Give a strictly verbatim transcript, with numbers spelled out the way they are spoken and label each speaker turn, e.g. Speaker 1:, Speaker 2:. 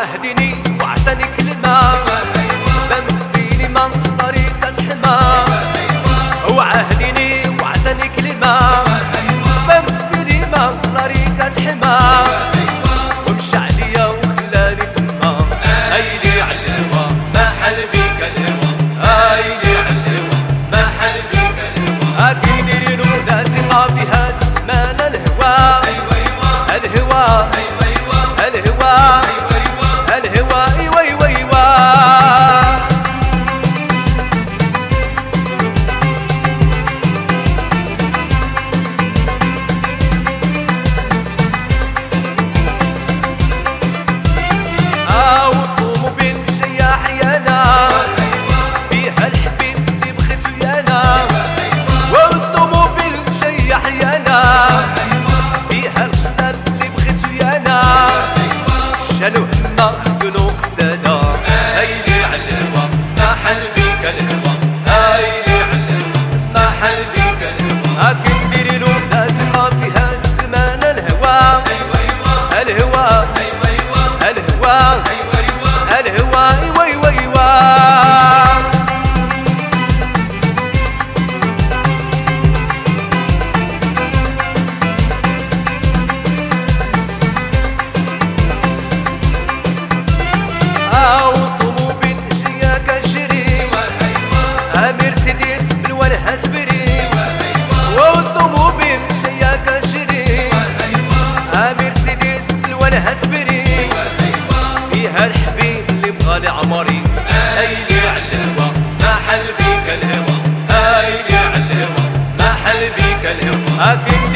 Speaker 1: وعهدني وعطاني كلمة بمسيني من طريقة حما. وعهدني وعطاني كلمة بمسيني من طريقة حما. ومشى عليا وخلاني تما هايلي علوا ما حل بيك الهوى. هايلي علوا ما حل بيك الهوى. أكيد نونا ثقة فيها الزمان الهوى الهوى الهوى الهوى ايوا ايوا ايوا. اه والطوموبيل جاية حيانا فيها الحبيب اللي بغيتو يانا. والطوموبيل جاية حيانا فيها الفستان اللي بغيتو يانا. شالو هما خدونو قتالا هايلي علوا ما حل بيك الهوى. هايلي علوا ما حل بيك الهوى. هاكي نديري له ثقة فيها الزمان الهوى الهوى الهوى الهوى ايوا ايوا ايوا. والطوموبيل جاية كنشري مرسيدس بالوانها تبري. والطوموبيل جاية كنشري مرسيدس بالوانها تبري. فيها الحبيب اللي بغالي عمري هايلي علوا ما حل بيك الهوى. هايلي علوا ما حل بيك الهوى.